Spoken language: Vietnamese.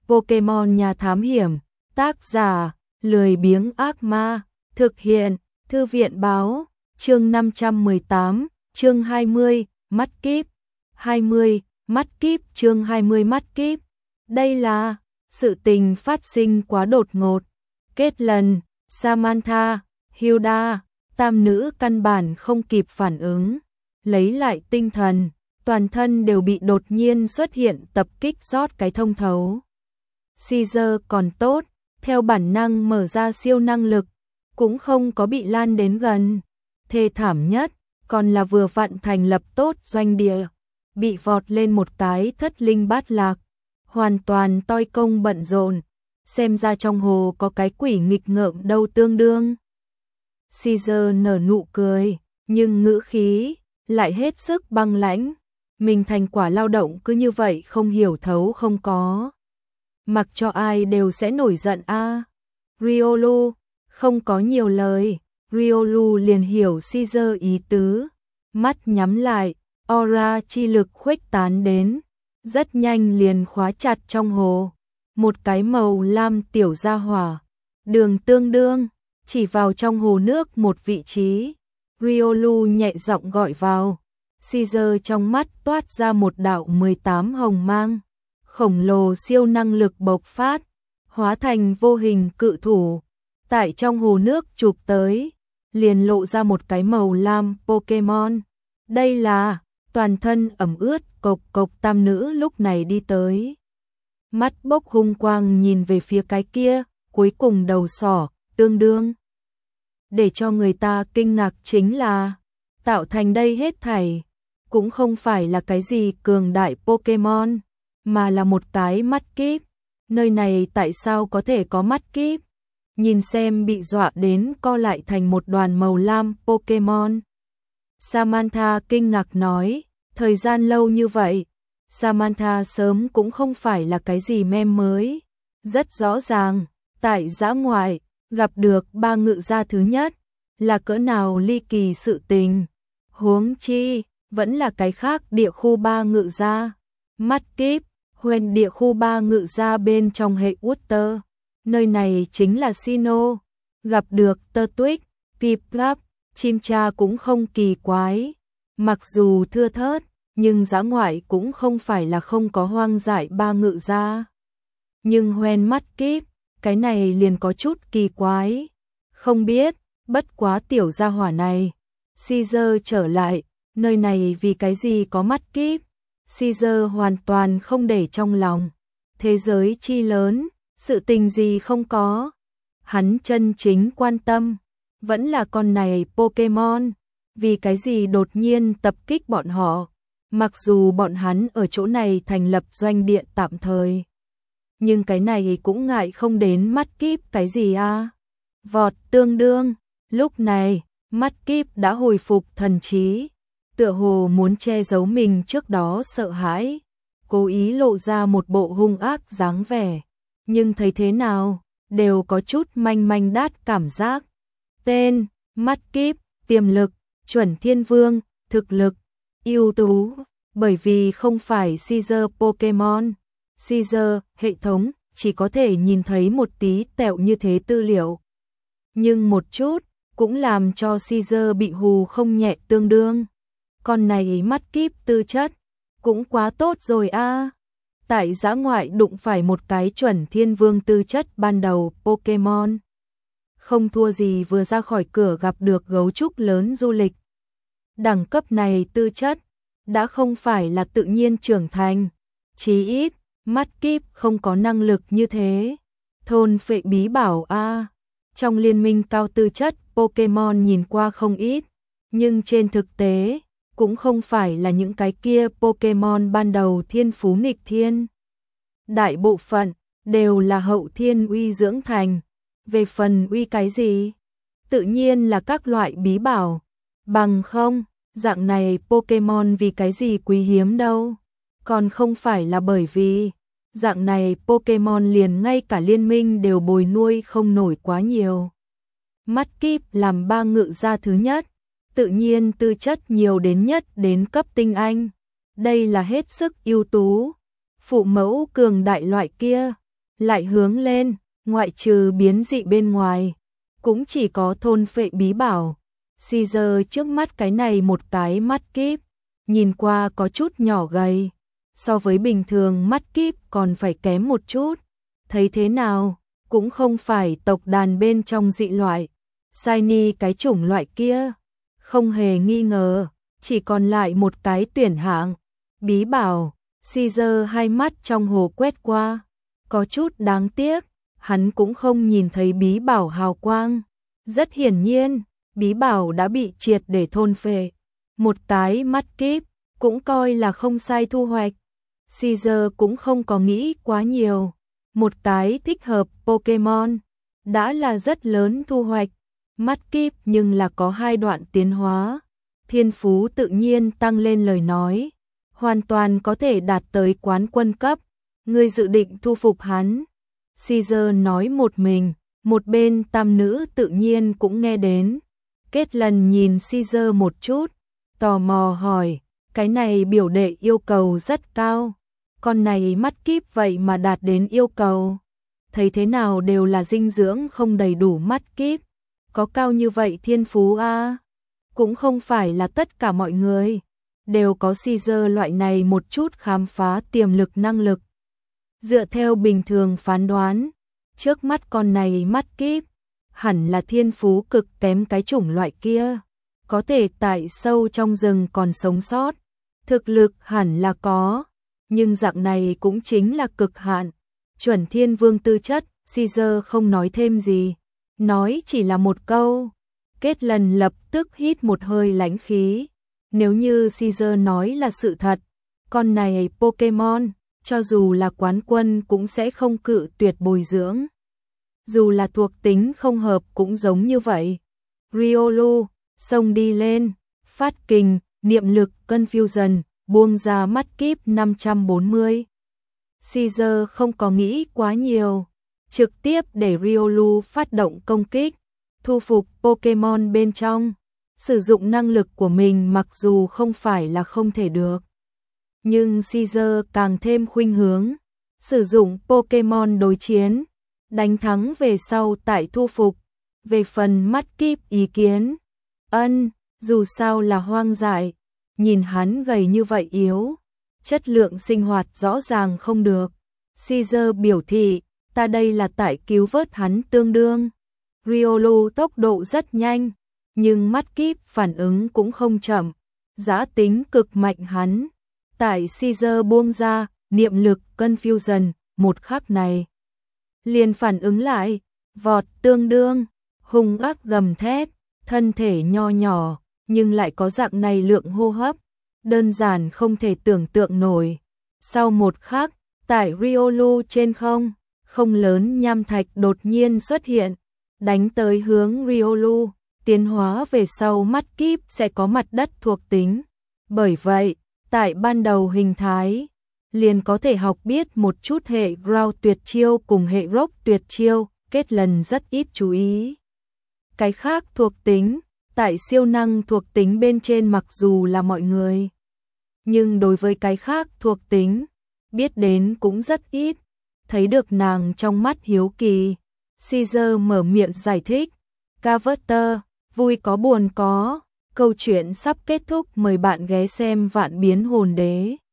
Pokemon Nhà Thám Hiểm, tác giả, lười biếng ác ma, thực hiện, Thư viện Báo, chương 518, chương 20, mắt kíp, 20, mắt kíp, chương 20 mắt kíp. Đây là, sự tình phát sinh quá đột ngột. Kết lần, Samantha, Hilda, tam nữ căn bản không kịp phản ứng, lấy lại tinh thần, toàn thân đều bị đột nhiên xuất hiện tập kích rót cái thông thấu. Caesar còn tốt, theo bản năng mở ra siêu năng lực, cũng không có bị lan đến gần. Thê thảm nhất, còn là vừa vặn thành lập tốt doanh địa, bị vọt lên một cái thất linh bát lạc, hoàn toàn toi công bận rộn, xem ra trong hồ có cái quỷ nghịch ngợm đâu tương đương. Caesar nở nụ cười, nhưng ngữ khí lại hết sức băng lãnh, mình thành quả lao động cứ như vậy không hiểu thấu không có. Mặc cho ai đều sẽ nổi giận a. Riolu không có nhiều lời, Riolu liền hiểu Caesar ý tứ, mắt nhắm lại, aura chi lực khuếch tán đến, rất nhanh liền khóa chặt trong hồ. Một cái màu lam tiểu gia hỏa, đường tương đương, chỉ vào trong hồ nước một vị trí. Riolu nhẹ giọng gọi vào, Caesar trong mắt toát ra một đạo 18 hồng mang, khổng lồ siêu năng lực bộc phát, hóa thành vô hình cự thủ, tại trong hồ nước chụp tới, liền lộ ra một cái màu lam Pokemon. Đây là, toàn thân ẩm ướt cộc cộc tam nữ lúc này đi tới. Mắt bốc hung quang nhìn về phía cái kia, cuối cùng đầu sỏ, tương đương. Để cho người ta kinh ngạc chính là, tạo thành đây hết thảy, cũng không phải là cái gì cường đại Pokemon, mà là một cái mắt kíp. Nơi này tại sao có thể có mắt kíp? Nhìn xem bị dọa đến co lại thành một đoàn màu lam Pokemon. Samantha kinh ngạc nói, thời gian lâu như vậy, Samantha sớm cũng không phải là cái gì meme mới. Rất rõ ràng, tại dã ngoại, gặp được ba ngự gia thứ nhất, là cỡ nào ly kỳ sự tình. Huống chi, vẫn là cái khác địa khu ba ngự gia. Mắt kíp, huyền địa khu ba ngự gia bên trong hệ Water. Nơi này chính là Sinnoh. Gặp được Turtwig, Piplup, chim cha cũng không kỳ quái. Mặc dù thưa thớt, nhưng dã ngoại cũng không phải là không có hoang dại ba ngự gia. Nhưng hoen mắt kíp, cái này liền có chút kỳ quái. Không biết, bất quá tiểu gia hỏa này. Caesar trở lại, nơi này vì cái gì có mắt kíp. Caesar hoàn toàn không để trong lòng. Thế giới chi lớn, sự tình gì không có. Hắn chân chính quan tâm, vẫn là con này Pokemon. Vì cái gì đột nhiên tập kích bọn họ. Mặc dù bọn hắn ở chỗ này thành lập doanh địa tạm thời, nhưng cái này cũng ngại không đến mắt kíp cái gì a. Vọt tương đương, lúc này, mắt kíp đã hồi phục thần trí, tựa hồ muốn che giấu mình trước đó sợ hãi, cố ý lộ ra một bộ hung ác dáng vẻ, nhưng thấy thế nào, đều có chút manh manh đát cảm giác. Tên, mắt kíp, tiềm lực, chuẩn thiên vương, thực lực, ưu tú, bởi vì không phải Caesar Pokemon. Caesar, hệ thống, chỉ có thể nhìn thấy một tí tẹo như thế tư liệu. Nhưng một chút, cũng làm cho Caesar bị hù không nhẹ tương đương. Con này mắt kíp tư chất, cũng quá tốt rồi a. Tại dã ngoại đụng phải một cái chuẩn thiên vương tư chất ban đầu Pokemon. Không thua gì vừa ra khỏi cửa gặp được gấu trúc lớn du lịch. Đẳng cấp này tư chất, đã không phải là tự nhiên trưởng thành. Chí ít, mắt kíp không có năng lực như thế. Thôn phệ bí bảo a. Trong liên minh cao tư chất Pokemon nhìn qua không ít, nhưng trên thực tế, cũng không phải là những cái kia Pokemon ban đầu thiên phú nghịch thiên. Đại bộ phận, đều là hậu thiên uy dưỡng thành. Về phần uy cái gì? Tự nhiên là các loại bí bảo. Bằng không, dạng này Pokemon vì cái gì quý hiếm đâu. Còn không phải là bởi vì dạng này Pokemon liền ngay cả liên minh đều bồi nuôi không nổi quá nhiều. Mắt kíp làm ba ngự gia thứ nhất, tự nhiên tư chất nhiều đến nhất đến cấp tinh anh. Đây là hết sức ưu tú. Phụ mẫu cường đại loại kia, lại hướng lên, ngoại trừ biến dị bên ngoài, cũng chỉ có thôn phệ bí bảo. Caesar trước mắt cái này một cái mắt kíp, nhìn qua có chút nhỏ gầy, so với bình thường mắt kíp còn phải kém một chút. Thấy thế nào, cũng không phải tộc đàn bên trong dị loại, Shiny cái chủng loại kia, không hề nghi ngờ, chỉ còn lại một cái tuyển hạng. Bí bảo, Caesar hai mắt trong hồ quét qua, có chút đáng tiếc, hắn cũng không nhìn thấy bí bảo hào quang. Rất hiển nhiên, bí bảo đã bị triệt để thôn phệ. Một cái mắt kíp, cũng coi là không sai thu hoạch. Caesar cũng không có nghĩ quá nhiều. Một cái thích hợp Pokemon, đã là rất lớn thu hoạch. Mắt kíp nhưng là có hai đoạn tiến hóa. Thiên phú tự nhiên tăng lên lời nói, hoàn toàn có thể đạt tới quán quân cấp. Ngươi dự định thu phục hắn. Caesar nói một mình, một bên tam nữ tự nhiên cũng nghe đến. Kết lần nhìn Caesar một chút, tò mò hỏi, cái này biểu đệ yêu cầu rất cao. Con này mắt kíp vậy mà đạt đến yêu cầu. Thấy thế nào đều là dinh dưỡng không đầy đủ mắt kíp. Có cao như vậy thiên phú a? Cũng không phải là tất cả mọi người đều có Caesar loại này một chút khám phá tiềm lực năng lực. Dựa theo bình thường phán đoán, trước mắt con này mắt kíp, hẳn là thiên phú cực kém cái chủng loại kia, có thể tại sâu trong rừng còn sống sót, thực lực hẳn là có, nhưng dạng này cũng chính là cực hạn. Chuẩn thiên vương tư chất, Caesar không nói thêm gì, nói chỉ là một câu. Kết lần lập tức hít một hơi lãnh khí. Nếu như Caesar nói là sự thật, con này Pokemon, cho dù là quán quân cũng sẽ không cự tuyệt bồi dưỡng. Dù là thuộc tính không hợp cũng giống như vậy. Riolu, xông đi lên, phát kình, niệm lực, confusion, buông ra mắt kíp 540. Caesar không có nghĩ quá nhiều, trực tiếp để Riolu phát động công kích, thu phục Pokemon bên trong. Sử dụng năng lực của mình mặc dù không phải là không thể được, nhưng Caesar càng thêm khuynh hướng sử dụng Pokemon đối chiến, đánh thắng về sau tại thu phục. Về phần mắt kíp ý kiến, dù sao là hoang dại, nhìn hắn gầy như vậy yếu, chất lượng sinh hoạt rõ ràng không được. Caesar biểu thị, ta đây là tại cứu vớt hắn tương đương. Riolu tốc độ rất nhanh, nhưng mắt kíp phản ứng cũng không chậm, giã tính cực mạnh hắn. Tại Caesar buông ra, niệm lực confusion, một khắc này liền phản ứng lại, vọt tương đương, hung ác gầm thét, thân thể nho nhỏ, nhưng lại có dạng này lượng hô hấp, đơn giản không thể tưởng tượng nổi. Sau một khắc, tại Riolu trên không lớn nham thạch đột nhiên xuất hiện, đánh tới hướng Riolu. Tiến hóa về sau mắt kíp sẽ có mặt đất thuộc tính. Bởi vậy, tại ban đầu hình thái, liền có thể học biết một chút hệ Ground tuyệt chiêu cùng hệ Rock tuyệt chiêu, Kết lần rất ít chú ý. Cái khác thuộc tính, tại siêu năng thuộc tính bên trên mặc dù là mọi người, nhưng đối với cái khác thuộc tính, biết đến cũng rất ít. Thấy được nàng trong mắt hiếu kỳ, Caesar mở miệng giải thích. Carver, vui có buồn có, câu chuyện sắp kết thúc, mời bạn ghé xem Vạn Biến Hồn Đế.